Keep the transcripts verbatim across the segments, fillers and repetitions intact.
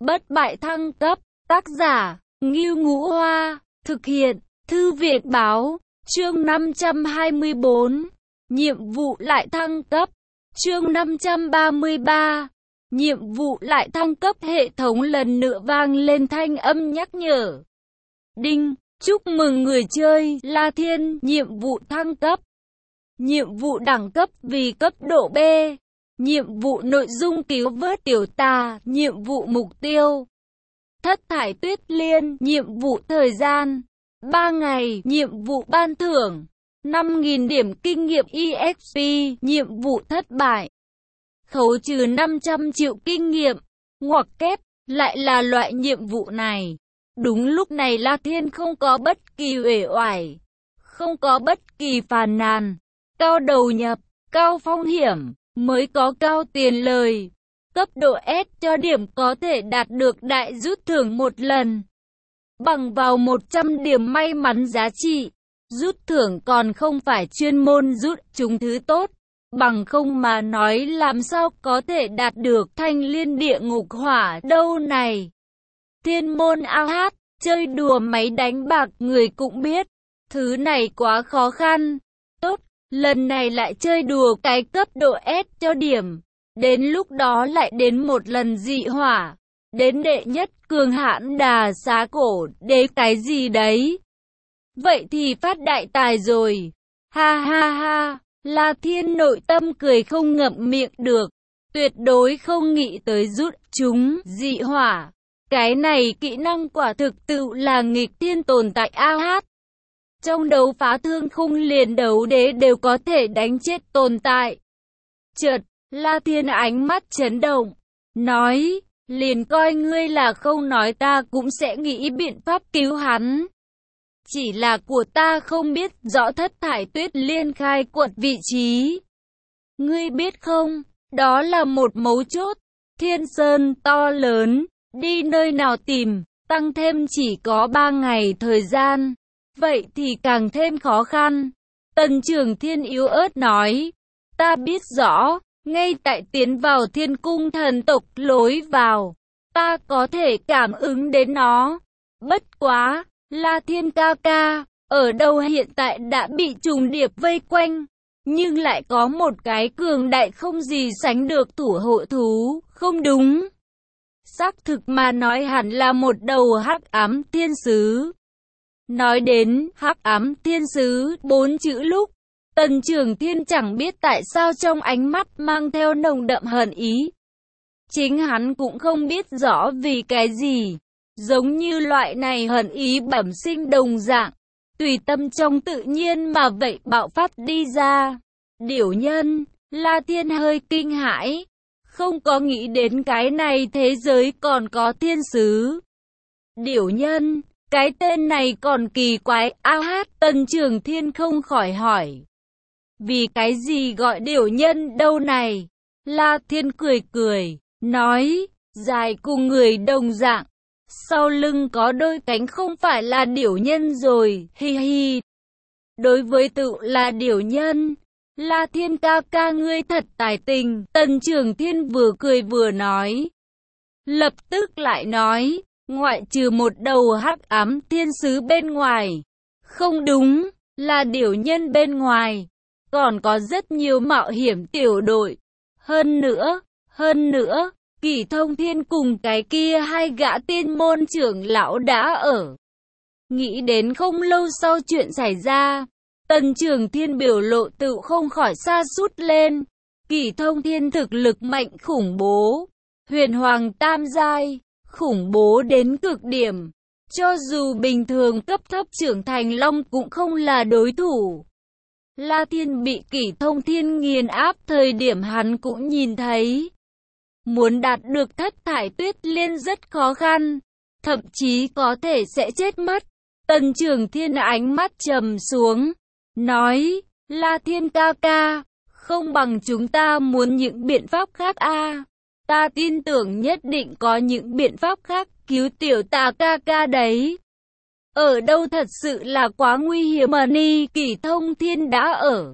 Bất bại thăng cấp, tác giả, Ngưu Ngũ Hoa, thực hiện, Thư viện Báo, chương năm trăm hai mươi bốn, nhiệm vụ lại thăng cấp, chương năm trăm ba mươi ba, nhiệm vụ lại thăng cấp. Hệ thống lần nữa vang lên thanh âm nhắc nhở. Đinh, chúc mừng người chơi, La Thiên, nhiệm vụ thăng cấp. Nhiệm vụ đẳng cấp vì cấp độ B. Nhiệm vụ nội dung cứu vớt tiểu tà. Nhiệm vụ mục tiêu Thất thải tuyết liên. Nhiệm vụ thời gian ba ngày. Nhiệm vụ ban thưởng năm nghìn điểm kinh nghiệm e ích pê. Nhiệm vụ thất bại, khấu trừ năm trăm triệu kinh nghiệm. Ngoặc kép, lại là loại nhiệm vụ này. Đúng lúc này La Thiên không có bất kỳ uể oải, không có bất kỳ phàn nàn. Cao đầu nhập, cao phong hiểm, mới có cao tiền lời. Cấp độ S cho điểm có thể đạt được đại rút thưởng một lần, bằng vào một trăm điểm may mắn giá trị. Rút thưởng còn không phải chuyên môn rút chúng thứ tốt, bằng không mà nói làm sao có thể đạt được thanh liên địa ngục hỏa đâu này. Thiên môn a hát, chơi đùa máy đánh bạc người cũng biết, thứ này quá khó khăn. Tốt, lần này lại chơi đùa cái cấp độ S cho điểm. Đến lúc đó lại đến một lần dị hỏa, đến đệ nhất cường hãn đà xá cổ đế cái gì đấy. Vậy thì phát đại tài rồi. Ha ha ha, La Thiên nội tâm cười không ngậm miệng được. Tuyệt đối không nghĩ tới rút chúng dị hỏa. Cái này kỹ năng quả thực tự là nghịch thiên tồn tại a hát. Trong đấu phá thương khung liền đấu đế đều có thể đánh chết tồn tại. Chợt, La Thiên ánh mắt chấn động, nói, liền coi ngươi là không nói ta cũng sẽ nghĩ biện pháp cứu hắn. Chỉ là của ta không biết rõ thất thải tuyết liên khai quật vị trí. Ngươi biết không, đó là một mấu chốt. Thiên sơn to lớn, đi nơi nào tìm, tăng thêm chỉ có ba ngày thời gian. Vậy thì càng thêm khó khăn. Tần Trường Thiên yếu ớt nói, ta biết rõ, ngay tại tiến vào thiên cung thần tộc lối vào, ta có thể cảm ứng đến nó. Bất quá, La Thiên ca ca, ở đâu hiện tại đã bị trùng điệp vây quanh, nhưng lại có một cái cường đại không gì sánh được thủ hộ thú, không đúng. Xác thực mà nói hẳn là một đầu hắc ám thiên sứ. Nói đến hắc ám thiên sứ bốn chữ lúc, Tần Trường Thiên chẳng biết tại sao trong ánh mắt mang theo nồng đậm hận ý. Chính hắn cũng không biết rõ vì cái gì, giống như loại này hận ý bẩm sinh đồng dạng, tùy tâm trong tự nhiên mà vậy bạo phát đi ra. Điểu nhân, La Thiên hơi kinh hãi, không có nghĩ đến cái này thế giới còn có thiên sứ. Điểu nhân, cái tên này còn kỳ quái a hát. Tần Trường Thiên không khỏi hỏi, vì cái gì gọi điểu nhân đâu này? La Thiên cười cười, nói, dài cùng người đồng dạng, sau lưng có đôi cánh không phải là điểu nhân rồi, hi hi. Đối với tự là điểu nhân, La Thiên ca ca ngươi thật tài tình. Tần Trường Thiên vừa cười vừa nói, lập tức lại nói, ngoại trừ một đầu hắc ám thiên sứ bên ngoài, không đúng, là điểu nhân bên ngoài, còn có rất nhiều mạo hiểm tiểu đội. Hơn nữa, hơn nữa, Kỷ Thông Thiên cùng cái kia hai gã tiên môn trưởng lão đã ở. Nghĩ đến không lâu sau chuyện xảy ra, Tần Trường Thiên biểu lộ tự không khỏi sa sút lên. Kỷ Thông Thiên thực lực mạnh khủng bố, huyền hoàng tam giai, khủng bố đến cực điểm. Cho dù bình thường cấp thấp trưởng thành long cũng không là đối thủ. La Thiên bị Kỷ Thông Thiên nghiền áp thời điểm hắn cũng nhìn thấy. Muốn đạt được thất thải tuyết liên rất khó khăn, thậm chí có thể sẽ chết mất. Tần Trường Thiên ánh mắt trầm xuống, nói, La Thiên ca ca, không bằng chúng ta muốn những biện pháp khác a. Ta tin tưởng nhất định có những biện pháp khác cứu tiểu tà ca ca đấy. Ở đâu thật sự là quá nguy hiểm mà ni. Kỷ Thông Thiên đã ở.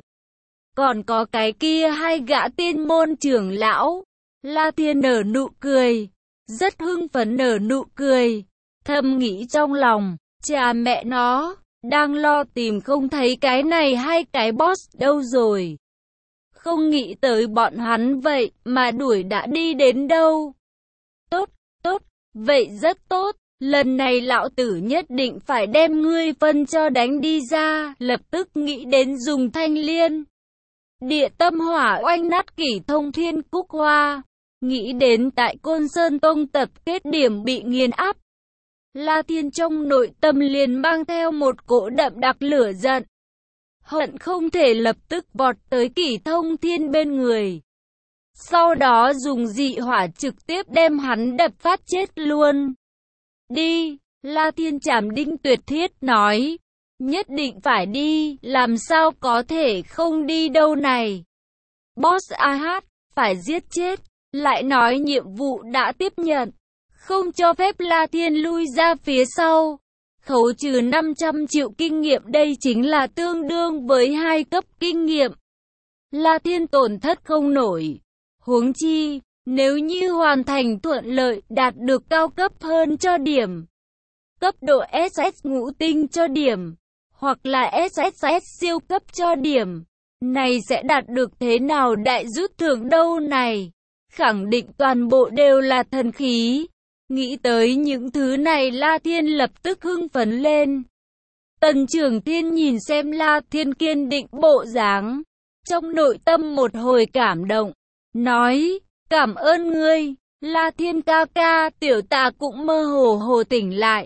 Còn có cái kia hai gã tiên môn trưởng lão. La Thiên nở nụ cười, rất hưng phấn nở nụ cười, thầm nghĩ trong lòng, cha mẹ nó, đang lo tìm không thấy cái này hay cái boss đâu rồi. Không nghĩ tới bọn hắn vậy mà đuổi đã đi đến đâu. Tốt, tốt, vậy rất tốt, lần này lão tử nhất định phải đem ngươi phân cho đánh đi ra, lập tức nghĩ đến dùng thanh liên. Địa tâm hỏa oanh nát kỷ thông thiên cúc hoa, nghĩ đến tại Côn Sơn Tông tập kết điểm bị nghiền áp. La Thiên trong nội tâm liền mang theo một cỗ đậm đặc lửa giận. Hận không thể lập tức vọt tới kỷ thông thiên bên người. Sau đó dùng dị hỏa trực tiếp đem hắn đập phát chết luôn. Đi, La Thiên Trảm Đinh tuyệt thiết nói. Nhất định phải đi, làm sao có thể không đi đâu này. Boss a hát, phải giết chết, lại nói nhiệm vụ đã tiếp nhận. Không cho phép La Thiên lui ra phía sau. Khấu trừ năm trăm triệu kinh nghiệm, đây chính là tương đương với hai cấp kinh nghiệm. La Thiên tổn thất không nổi. Huống chi, nếu như hoàn thành thuận lợi, đạt được cao cấp hơn cho điểm. Cấp độ ét ét ngũ tinh cho điểm. Hoặc là ét ét ét siêu cấp cho điểm. Này sẽ đạt được thế nào đại rút thưởng đâu này. Khẳng định toàn bộ đều là thần khí. Nghĩ tới những thứ này La Thiên lập tức hưng phấn lên. Tần Trường Thiên nhìn xem La Thiên kiên định bộ dáng. Trong nội tâm một hồi cảm động. Nói, cảm ơn ngươi, La Thiên ca ca, tiểu tà cũng mơ hồ hồ tỉnh lại.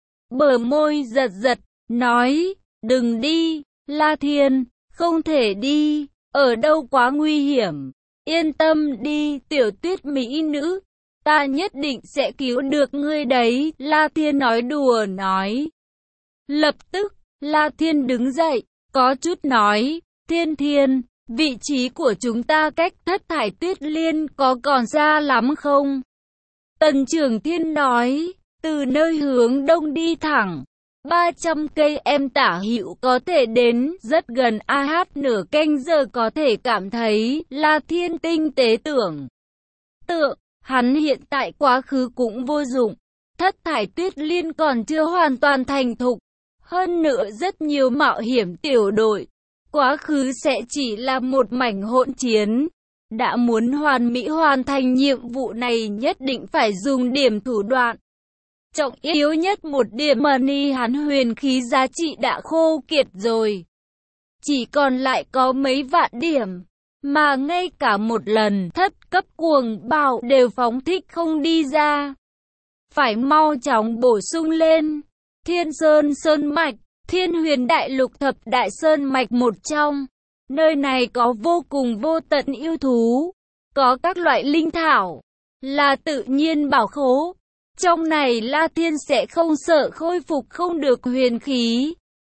Bờ môi giật giật, nói, đừng đi, La Thiên, không thể đi, ở đâu quá nguy hiểm. Yên tâm đi, tiểu tuyết mỹ nữ. Ta nhất định sẽ cứu được ngươi đấy, La Thiên nói đùa nói. Lập tức, La Thiên đứng dậy, có chút nói, Thiên Thiên, vị trí của chúng ta cách Thất Thải Tuyết Liên có còn xa lắm không? Tần Trường Thiên nói, từ nơi hướng đông đi thẳng, ba trăm cây em tả hữu có thể đến, rất gần. A hát nửa canh giờ có thể cảm thấy, La Thiên tinh tế tưởng. Tượng. Hắn hiện tại quá khứ cũng vô dụng. Thất Thải Tuyết Liên còn chưa hoàn toàn thành thục. Hơn nữa rất nhiều mạo hiểm tiểu đội. Quá khứ sẽ chỉ là một mảnh hỗn chiến. Đã muốn hoàn mỹ hoàn thành nhiệm vụ này nhất định phải dùng điểm thủ đoạn. Trọng yếu nhất một điểm money, hắn huyền khí giá trị đã khô kiệt rồi. Chỉ còn lại có mấy vạn điểm. Mà ngay cả một lần thất cấp cuồng bạo đều phóng thích không đi ra. Phải mau chóng bổ sung lên. Thiên Sơn Sơn Mạch, Thiên Huyền Đại Lục thập đại sơn mạch một trong. Nơi này có vô cùng vô tận yêu thú. Có các loại linh thảo. Là tự nhiên bảo khố. Trong này La Thiên sẽ không sợ khôi phục không được huyền khí.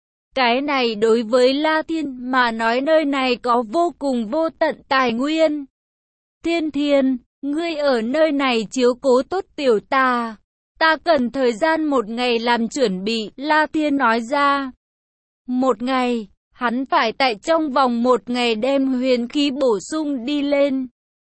Cái này đối với La Thiên mà nói nơi này có vô cùng vô tận tài nguyên. Thiên Thiên, ngươi ở nơi này chiếu cố tốt tiểu ta. Ta cần thời gian một ngày làm chuẩn bị, La Thiên nói ra. Một ngày, hắn phải tại trong vòng một ngày đem huyền khí bổ sung đi lên.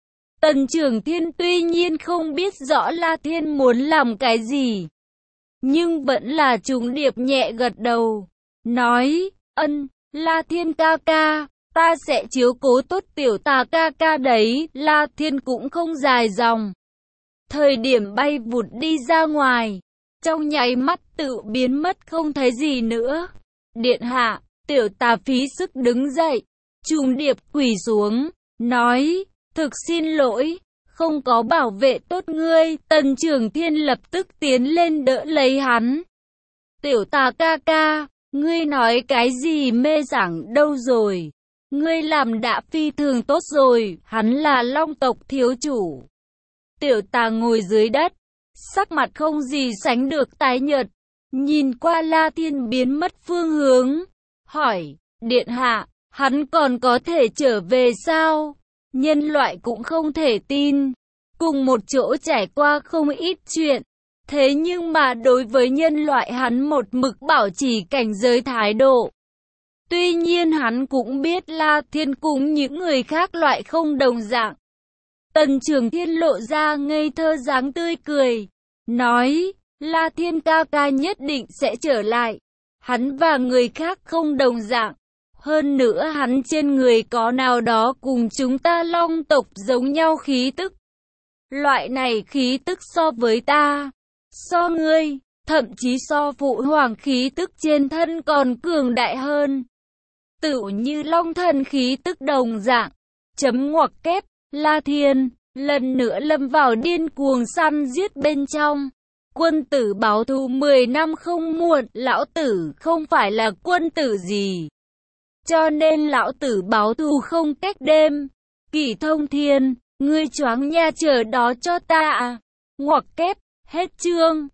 Tần Trường Thiên tuy nhiên không biết rõ La Thiên muốn làm cái gì. Nhưng vẫn là trùng điệp nhẹ gật đầu. Nói, ân, La Thiên ca ca, ta sẽ chiếu cố tốt tiểu tà ca ca đấy. La Thiên cũng không dài dòng. Thời điểm bay vụt đi ra ngoài, trong nháy mắt tự biến mất không thấy gì nữa. Điện hạ, tiểu tà phí sức đứng dậy, trùng điệp quỳ xuống, nói, thực xin lỗi, không có bảo vệ tốt ngươi. Tần Trường Thiên lập tức tiến lên đỡ lấy hắn. Tiểu tà ca ca, ngươi nói cái gì mê sảng đâu rồi? Ngươi làm đã phi thường tốt rồi, hắn là Long tộc thiếu chủ. Tiểu tà ngồi dưới đất, sắc mặt không gì sánh được tái nhợt, nhìn qua La Thiên biến mất phương hướng, hỏi, điện hạ, hắn còn có thể trở về sao? Nhân loại cũng không thể tin, cùng một chỗ trải qua không ít chuyện. Thế nhưng mà đối với nhân loại hắn một mực bảo trì cảnh giới thái độ. Tuy nhiên hắn cũng biết La Thiên cùng những người khác loại không đồng dạng. Tần Trường Thiên lộ ra ngây thơ dáng tươi cười, nói, La Thiên ca ca nhất định sẽ trở lại. Hắn và người khác không đồng dạng. Hơn nữa hắn trên người có nào đó cùng chúng ta Long tộc giống nhau khí tức. Loại này khí tức so với ta, so ngươi, thậm chí so phụ hoàng khí tức trên thân còn cường đại hơn. Tựu như Long thần khí tức đồng dạng. Chấm ngoặc kép, La Thiên, lần nữa lâm vào điên cuồng săn giết bên trong. Quân tử báo thù mười năm không muộn, lão tử không phải là quân tử gì. Cho nên lão tử báo thù không cách đêm. Kỷ Thông Thiên, ngươi choáng nha, chờ đó cho ta à. Ngoặc kép, hết chương.